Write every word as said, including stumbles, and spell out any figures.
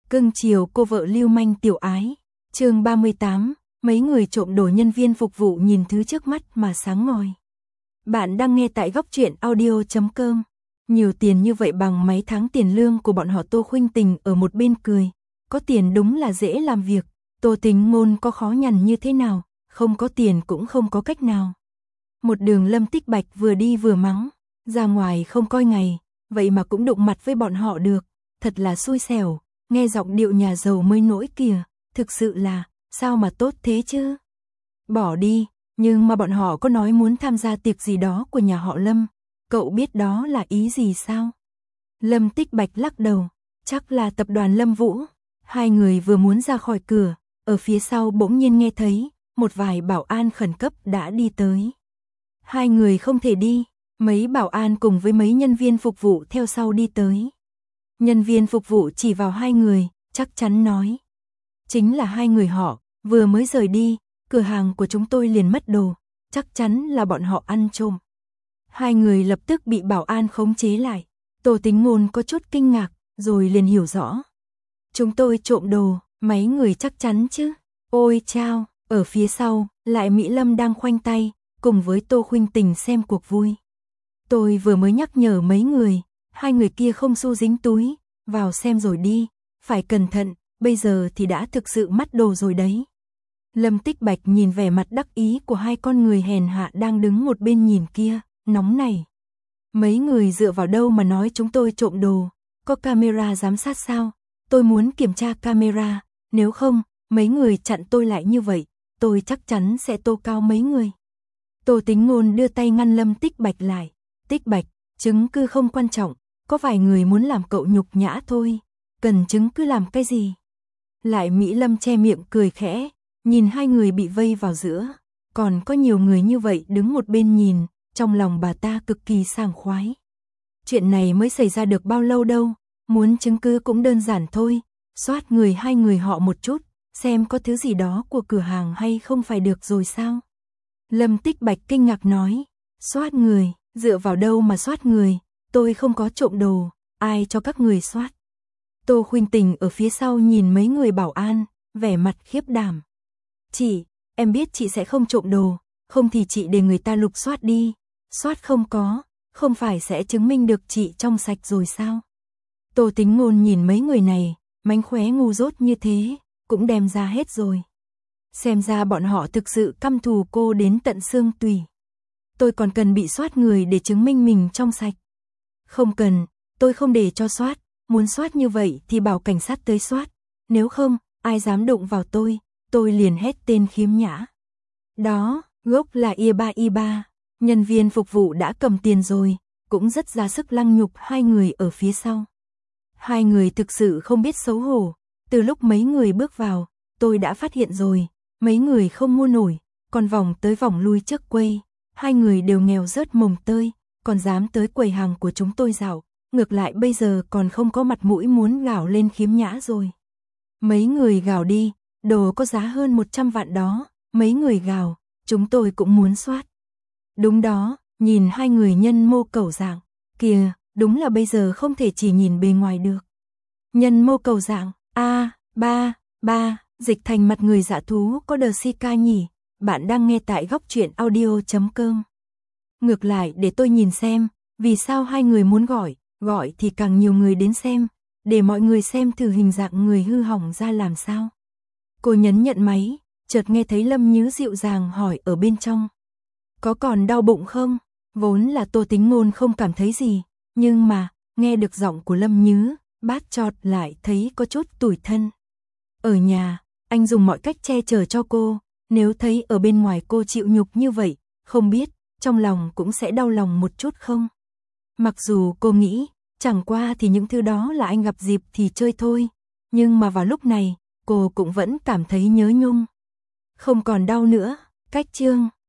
Cưng chiều cô vợ lưu manh tiểu ái. Chương ba mươi tám, mấy người trộm đồ nhân viên phục vụ nhìn thứ trước mắt mà sáng ngời. Bạn đang nghe tại góc truyện audio chấm com. Nhiều tiền như vậy bằng mấy tháng tiền lương của bọn họ. Tô Khuynh Tình ở một bên cười. Có tiền đúng là dễ làm việc. Tô Tính Ngôn có khó nhằn như thế nào, không có tiền cũng không có cách nào. Một đường Lâm Tích Bạch vừa đi vừa mắng, ra ngoài không coi ngày, vậy mà cũng đụng mặt với bọn họ được, thật là xui xẻo, nghe giọng điệu nhà giàu mới nỗi kìa, thực sự là, sao mà tốt thế chứ? Bỏ đi, nhưng mà bọn họ có nói muốn tham gia tiệc gì đó của nhà họ Lâm, cậu biết đó là ý gì sao? Lâm Tích Bạch lắc đầu, chắc là tập đoàn Lâm Vũ. Hai người vừa muốn ra khỏi cửa, ở phía sau bỗng nhiên nghe thấy, một vài bảo an khẩn cấp đã đi tới. Hai người không thể đi, mấy bảo an cùng với mấy nhân viên phục vụ theo sau đi tới. Nhân viên phục vụ chỉ vào hai người, chắc chắn nói. Chính là hai người họ, vừa mới rời đi, cửa hàng của chúng tôi liền mất đồ, chắc chắn là bọn họ ăn trộm. Hai người lập tức bị bảo an khống chế lại. Tô Tính Ngôn có chút kinh ngạc, rồi liền hiểu rõ. Chúng tôi trộm đồ, mấy người chắc chắn chứ. Ôi chao, ở phía sau, lại Mỹ Lâm đang khoanh tay, cùng với Tô Khuynh Tình xem cuộc vui. Tôi vừa mới nhắc nhở mấy người, hai người kia không xu dính túi, vào xem rồi đi, phải cẩn thận, bây giờ thì đã thực sự mất đồ rồi đấy. Lâm Tích Bạch nhìn vẻ mặt đắc ý của hai con người hèn hạ đang đứng một bên nhìn kia, nóng này. Mấy người dựa vào đâu mà nói chúng tôi trộm đồ, có camera giám sát sao? Tôi muốn kiểm tra camera, nếu không, mấy người chặn tôi lại như vậy, tôi chắc chắn sẽ tố cáo mấy người. Tô Tính Ngôn đưa tay ngăn Lâm Tích Bạch lại. Tích Bạch, chứng cứ không quan trọng, có vài người muốn làm cậu nhục nhã thôi, cần chứng cứ làm cái gì? Lại Mỹ Lâm che miệng cười khẽ, nhìn hai người bị vây vào giữa, còn có nhiều người như vậy đứng một bên nhìn, trong lòng bà ta cực kỳ sảng khoái. Chuyện này mới xảy ra được bao lâu đâu, muốn chứng cứ cũng đơn giản thôi, soát người hai người họ một chút, xem có thứ gì đó của cửa hàng hay không phải được rồi sao? Lâm Tích Bạch kinh ngạc nói, soát người, dựa vào đâu mà soát người, tôi không có trộm đồ, ai cho các người soát? Tô Khuynh Tình ở phía sau nhìn mấy người bảo an, vẻ mặt khiếp đảm. Chị, em biết chị sẽ không trộm đồ, không thì chị để người ta lục soát đi, soát không có, không phải sẽ chứng minh được chị trong sạch rồi sao? Tô Tính Ngôn nhìn mấy người này, mánh khóe ngu dốt như thế, cũng đem ra hết rồi. Xem ra bọn họ thực sự căm thù cô đến tận xương tủy. Tôi còn cần bị soát người để chứng minh mình trong sạch. Không cần, tôi không để cho soát, muốn soát như vậy thì bảo cảnh sát tới soát, nếu không, ai dám đụng vào tôi, tôi liền hét tên khiếm nhã. Đó, gốc là y ba y ba, nhân viên phục vụ đã cầm tiền rồi, cũng rất ra sức lăng nhục hai người ở phía sau. Hai người thực sự không biết xấu hổ, từ lúc mấy người bước vào, tôi đã phát hiện rồi, mấy người không mua nổi, còn vòng tới vòng lui trước quầy, hai người đều nghèo rớt mồng tơi, còn dám tới quầy hàng của chúng tôi dạo, ngược lại bây giờ còn không có mặt mũi muốn gào lên khiếm nhã rồi. Mấy người gào đi, đồ có giá hơn một trăm vạn đó, mấy người gào, chúng tôi cũng muốn soát. Đúng đó, nhìn hai người nhân mô cầu dạng, kìa, đúng là bây giờ không thể chỉ nhìn bề ngoài được. Nhân mô cầu dạng, a, ba, ba, dịch thành mặt người dạ thú có đờ si ca nhỉ, bạn đang nghe tại góc truyện audio chấm com. Ngược lại để tôi nhìn xem, vì sao hai người muốn gọi, gọi thì càng nhiều người đến xem, để mọi người xem thử hình dạng người hư hỏng ra làm sao. Cô nhấn nhận máy, chợt nghe thấy Lâm Nhứ dịu dàng hỏi ở bên trong. Có còn đau bụng không? Vốn là Tô Tính Ngôn không cảm thấy gì, nhưng mà, nghe được giọng của Lâm Nhứ, bát chọt lại thấy có chút tủi thân. Ở nhà, anh dùng mọi cách che chở cho cô, nếu thấy ở bên ngoài cô chịu nhục như vậy, không biết, trong lòng cũng sẽ đau lòng một chút không? Mặc dù cô nghĩ, chẳng qua thì những thứ đó là anh gặp dịp thì chơi thôi, nhưng mà vào lúc này, cô cũng vẫn cảm thấy nhớ nhung. Không còn đau nữa, cách chương.